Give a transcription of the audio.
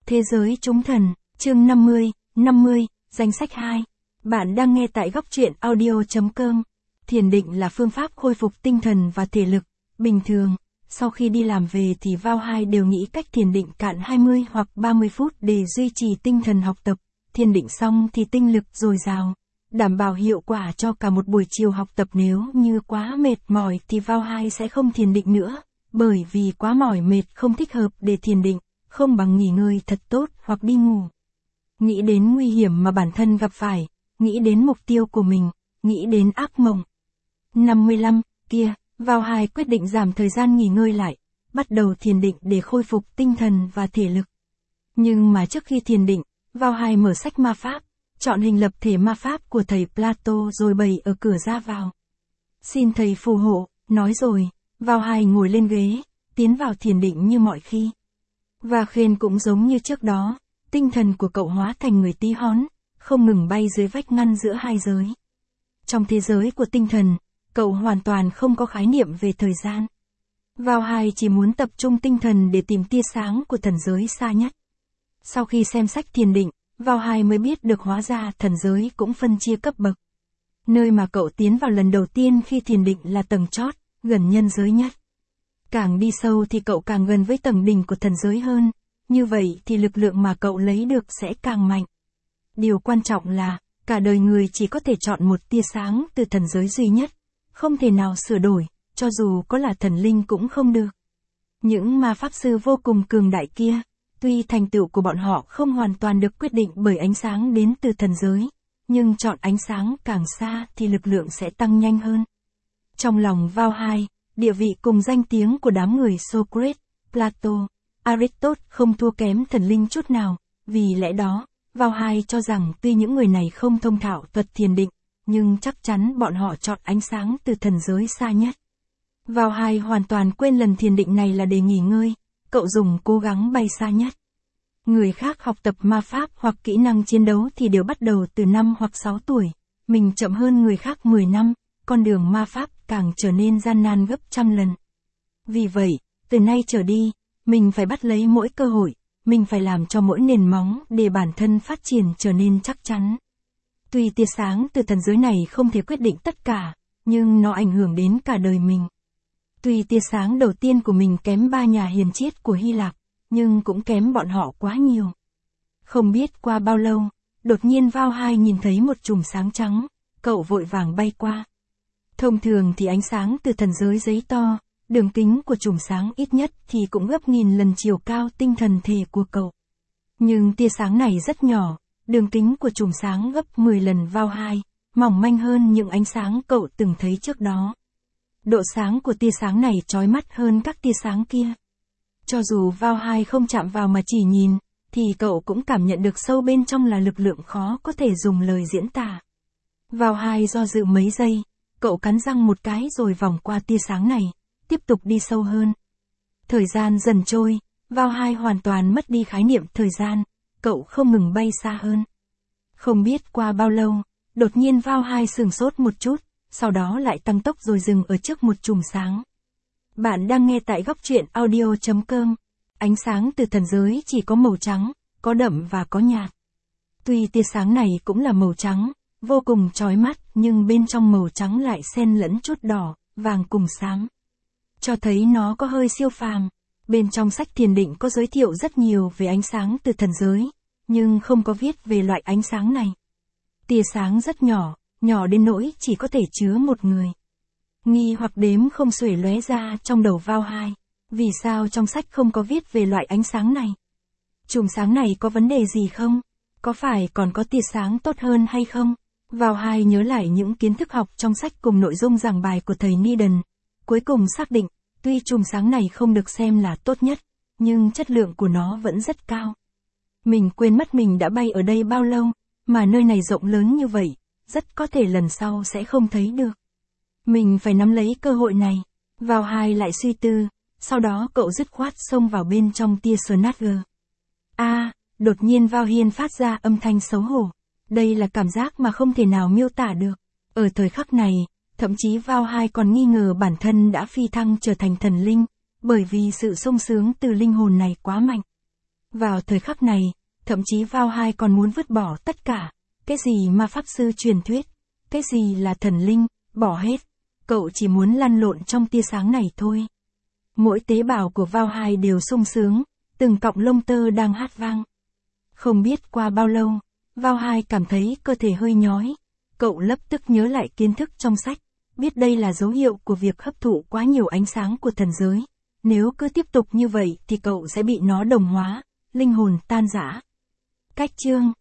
Thế giới chúng thần, chương 50, danh sách 2. Bạn đang nghe tại góc truyện audio.com. Thiền định là phương pháp khôi phục tinh thần và thể lực. Bình thường, sau khi đi làm về thì vào đều nghĩ cách thiền định cạn 20 hoặc 30 phút để duy trì tinh thần học tập. Thiền định xong thì tinh lực dồi dào, đảm bảo hiệu quả cho cả một buổi chiều học tập. Nếu như quá mệt mỏi thì vào sẽ không thiền định nữa, bởi vì quá mỏi mệt không thích hợp để thiền định, không bằng nghỉ ngơi thật tốt hoặc đi ngủ. Nghĩ đến nguy hiểm mà bản thân gặp phải, nghĩ đến mục tiêu của mình, nghĩ đến ác mộng. 55, kia, vào quyết định giảm thời gian nghỉ ngơi lại, bắt đầu thiền định để khôi phục tinh thần và thể lực. Nhưng mà trước khi thiền định, vào mở sách ma pháp, chọn hình lập thể ma pháp của thầy Plato rồi bày ở cửa ra vào. Xin thầy phù hộ, nói rồi, vào ngồi lên ghế, tiến vào thiền định như mọi khi. Và Khen cũng giống như trước đó, tinh thần của cậu hóa thành người tí hon, không ngừng bay dưới vách ngăn giữa hai giới. Trong thế giới của tinh thần, cậu hoàn toàn không có khái niệm về thời gian. Vào chỉ muốn tập trung tinh thần để tìm tia sáng của thần giới xa nhất. Sau khi xem sách thiền định, vào mới biết được hóa ra thần giới cũng phân chia cấp bậc. Nơi mà cậu tiến vào lần đầu tiên khi thiền định là tầng chót, gần nhân giới nhất. Càng đi sâu thì cậu càng gần với tầng đỉnh của thần giới hơn, như vậy thì lực lượng mà cậu lấy được sẽ càng mạnh. Điều quan trọng là, cả đời người chỉ có thể chọn một tia sáng từ thần giới duy nhất, không thể nào sửa đổi, cho dù có là thần linh cũng không được. Những ma pháp sư vô cùng cường đại kia, tuy thành tựu của bọn họ không hoàn toàn được quyết định bởi ánh sáng đến từ thần giới, nhưng chọn ánh sáng càng xa thì lực lượng sẽ tăng nhanh hơn. Trong lòng vào địa vị cùng danh tiếng của đám người Socrates, Plato, Aristotle không thua kém thần linh chút nào, vì lẽ đó, vào cho rằng tuy những người này không thông thạo thuật thiền định, nhưng chắc chắn bọn họ chọn ánh sáng từ thần giới xa nhất. Vào hoàn toàn quên lần thiền định này là để nghỉ ngơi, cậu dùng cố gắng bay xa nhất. Người khác học tập ma pháp hoặc kỹ năng chiến đấu thì đều bắt đầu từ 5 hoặc 6 tuổi, mình chậm hơn người khác 10 năm, con đường ma pháp càng trở nên gian nan gấp trăm lần. Vì vậy, từ nay trở đi, mình phải bắt lấy mỗi cơ hội, mình phải làm cho mỗi nền móng để bản thân phát triển trở nên chắc chắn. Tuy tia sáng từ thần giới này không thể quyết định tất cả, nhưng nó ảnh hưởng đến cả đời mình. Tuy tia sáng đầu tiên của mình kém 3 nhà hiền triết của Hy Lạp, nhưng cũng kém bọn họ quá nhiều. Không biết qua bao lâu, đột nhiên vào nhìn thấy một chùm sáng trắng, cậu vội vàng bay qua. Thông thường thì ánh sáng từ thần giới giấy to, đường kính của chùm sáng ít nhất thì cũng gấp nghìn lần chiều cao tinh thần thể của cậu. Nhưng tia sáng này rất nhỏ, đường kính của chùm sáng gấp 10 lần vào mỏng manh hơn những ánh sáng cậu từng thấy trước đó. Độ sáng của tia sáng này chói mắt hơn các tia sáng kia. Cho dù vào không chạm vào mà chỉ nhìn, thì cậu cũng cảm nhận được sâu bên trong là lực lượng khó có thể dùng lời diễn tả. Vào do dự mấy giây, cậu cắn răng một cái rồi vòng qua tia sáng này, tiếp tục đi sâu hơn. Thời gian dần trôi, vào hoàn toàn mất đi khái niệm thời gian, cậu không ngừng bay xa hơn. Không biết qua bao lâu, đột nhiên vào sửng sốt một chút, sau đó lại tăng tốc rồi dừng ở trước một chùm sáng. Bạn đang nghe tại góc truyện audio.com. Ánh sáng từ thần giới chỉ có màu trắng, có đậm và có nhạt. Tuy tia sáng này cũng là màu trắng, vô cùng chói mắt, nhưng bên trong màu trắng lại xen lẫn chút đỏ, vàng cùng xám. Cho thấy nó có hơi siêu phàm. Bên trong sách thiền định có giới thiệu rất nhiều về ánh sáng từ thần giới, nhưng không có viết về loại ánh sáng này. Tia sáng rất nhỏ, nhỏ đến nỗi chỉ có thể chứa một người. Nghi hoặc đếm không xuể lóe ra trong đầu vào vì sao trong sách không có viết về loại ánh sáng này? Chùm sáng này có vấn đề gì không? Có phải còn có tia sáng tốt hơn hay không? Vào nhớ lại những kiến thức học trong sách cùng nội dung giảng bài của thầy Nidon. Cuối cùng xác định, tuy chùm sáng này không được xem là tốt nhất, nhưng chất lượng của nó vẫn rất cao. Mình quên mất mình đã bay ở đây bao lâu, mà nơi này rộng lớn như vậy, rất có thể lần sau sẽ không thấy được. Mình phải nắm lấy cơ hội này. Vào lại suy tư, sau đó cậu dứt khoát xông vào bên trong tia Snatcher. Đột nhiên vào hiên phát ra âm thanh xấu hổ. Đây là cảm giác mà không thể nào miêu tả được. Ở thời khắc này, thậm chí vào còn nghi ngờ bản thân đã phi thăng trở thành thần linh, bởi vì sự sung sướng từ linh hồn này quá mạnh. Vào thời khắc này, thậm chí Vào 2 còn muốn vứt bỏ tất cả, cái gì mà pháp sư truyền thuyết, cái gì là thần linh, bỏ hết. Cậu chỉ muốn lăn lộn trong tia sáng này thôi. Mỗi tế bào của Vào 2 đều sung sướng, từng cọng lông tơ đang hát vang. Không biết qua bao lâu, Vào 2 cảm thấy cơ thể hơi nhói. Cậu lập tức nhớ lại kiến thức trong sách, biết đây là dấu hiệu của việc hấp thụ quá nhiều ánh sáng của thần giới. Nếu cứ tiếp tục như vậy thì cậu sẽ bị nó đồng hóa, linh hồn tan rã. Cách chương